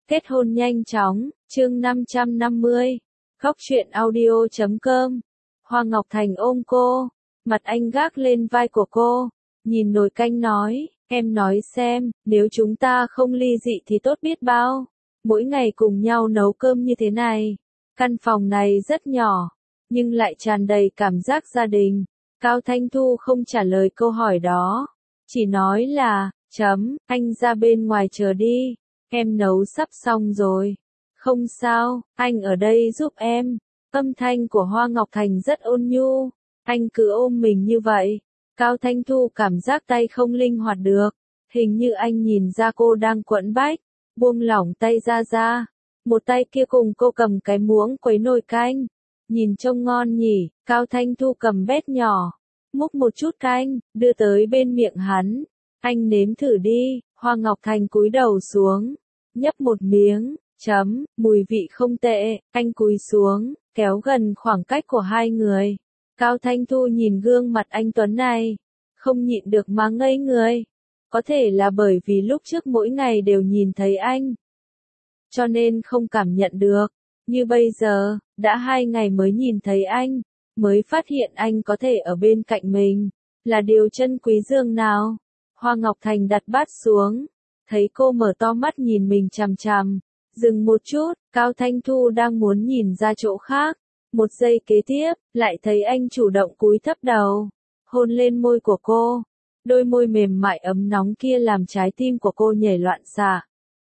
Kết hôn nhanh chóng, chương 550. Góc truyện audio.com. Hoa Ngọc Thành ôm cô, mặt anh gác lên vai của cô, nhìn nồi canh nói, em nói xem, nếu chúng ta không ly dị thì tốt biết bao. Mỗi ngày cùng nhau nấu cơm như thế này. Căn phòng này rất nhỏ, nhưng lại tràn đầy cảm giác gia đình. Cao Thanh Thu không trả lời câu hỏi đó, chỉ nói là, anh ra bên ngoài chờ đi, em nấu sắp xong rồi. Không sao, anh ở đây giúp em. Âm thanh của Hoa Ngọc Thành rất ôn nhu, anh cứ ôm mình như vậy. Cao Thanh Thu cảm giác tay không linh hoạt được, hình như anh nhìn ra cô đang quẫn bách, buông lỏng tay ra. Một tay kia cùng cô cầm cái muỗng quấy nồi canh, nhìn trông ngon nhỉ. Cao Thanh Thu cầm bét nhỏ, múc một chút canh, đưa tới bên miệng hắn. Anh nếm thử đi. Hoa Ngọc Thành cúi đầu xuống, nhấp một miếng, mùi vị không tệ. Anh cúi xuống, kéo gần khoảng cách của hai người. Cao Thanh Thu nhìn gương mặt anh tuấn này, không nhịn được mà ngây người. Có thể là bởi vì lúc trước mỗi ngày đều nhìn thấy anh, cho nên không cảm nhận được. Như bây giờ, đã 2 ngày mới nhìn thấy anh, mới phát hiện anh có thể ở bên cạnh mình, là điều chân quý dường nào. Hoa Ngọc Thành đặt bát xuống, thấy cô mở to mắt nhìn mình chằm chằm, dừng một chút. Cao Thanh Thu đang muốn nhìn ra chỗ khác, một giây kế tiếp, lại thấy anh chủ động cúi thấp đầu, hôn lên môi của cô. Đôi môi mềm mại ấm nóng kia làm trái tim của cô nhảy loạn xạ.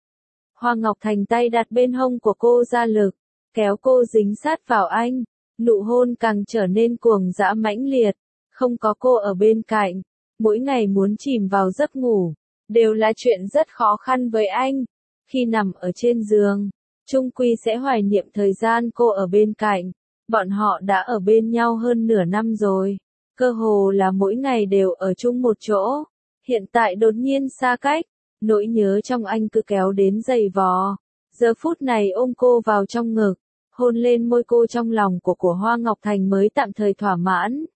Hoa Ngọc Thành tay đặt bên hông của cô ra lực, kéo cô dính sát vào anh, nụ hôn càng trở nên cuồng dã mãnh liệt. Không có cô ở bên cạnh, mỗi ngày muốn chìm vào giấc ngủ, đều là chuyện rất khó khăn với anh. Khi nằm ở trên giường, chung quy sẽ hoài niệm thời gian cô ở bên cạnh. Bọn họ đã ở bên nhau hơn nửa năm rồi, cơ hồ là mỗi ngày đều ở chung một chỗ. Hiện tại đột nhiên xa cách, nỗi nhớ trong anh cứ kéo đến dày vò. Giờ phút này ôm cô vào trong ngực, hôn lên môi cô trong lòng của Hoa Ngọc Thành mới tạm thời thỏa mãn.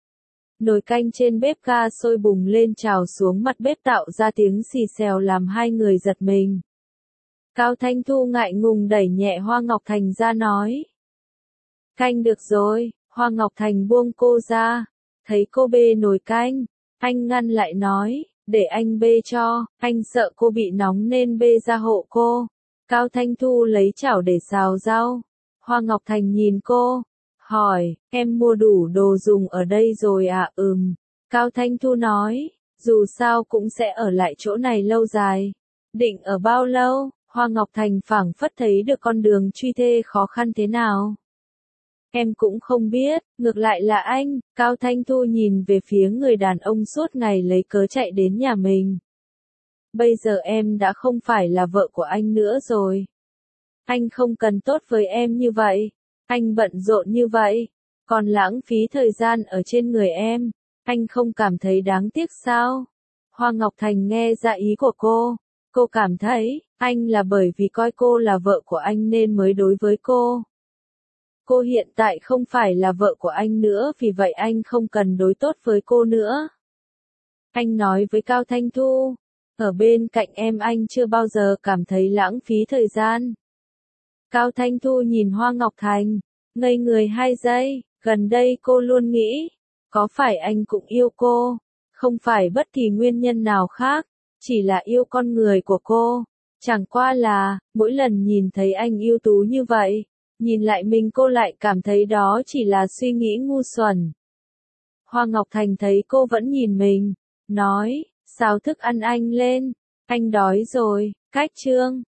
Nồi canh trên bếp ga sôi bùng lên trào xuống mặt bếp tạo ra tiếng xì xèo làm hai người giật mình. Cao Thanh Thu ngại ngùng đẩy nhẹ Hoa Ngọc Thành ra nói. Canh được rồi. Hoa Ngọc Thành buông cô ra, thấy cô bê nồi canh, anh ngăn lại nói, để anh bê cho, anh sợ cô bị nóng nên bê ra hộ cô. Cao Thanh Thu lấy chảo để xào rau. Hoa Ngọc Thành nhìn cô, hỏi, em mua đủ đồ dùng ở đây rồi à? Cao Thanh Thu nói, dù sao cũng sẽ ở lại chỗ này lâu dài. Định ở bao lâu? Hoa Ngọc Thành phảng phất thấy được con đường truy thê khó khăn thế nào. Em cũng không biết, ngược lại là anh. Cao Thanh Thu nhìn về phía người đàn ông suốt ngày lấy cớ chạy đến nhà mình. Bây giờ em đã không phải là vợ của anh nữa rồi. Anh không cần tốt với em như vậy. Anh bận rộn như vậy, còn lãng phí thời gian ở trên người em. Anh không cảm thấy đáng tiếc sao? Hoa Ngọc Thành nghe ra ý của cô cảm thấy, anh là bởi vì coi cô là vợ của anh nên mới đối với cô. Cô hiện tại không phải là vợ của anh nữa, vì vậy anh không cần đối tốt với cô nữa. Anh nói với Cao Thanh Thu, ở bên cạnh em anh chưa bao giờ cảm thấy lãng phí thời gian. Cao Thanh Thu nhìn Hoa Ngọc Thành, ngây người 2 giây, gần đây cô luôn nghĩ, có phải anh cũng yêu cô, không phải bất kỳ nguyên nhân nào khác, chỉ là yêu con người của cô. Chẳng qua là, mỗi lần nhìn thấy anh ưu tú như vậy, nhìn lại mình cô lại cảm thấy đó chỉ là suy nghĩ ngu xuẩn. Hoa Ngọc Thành thấy cô vẫn nhìn mình, nói, xào thức ăn anh lên, anh đói rồi. Cách chương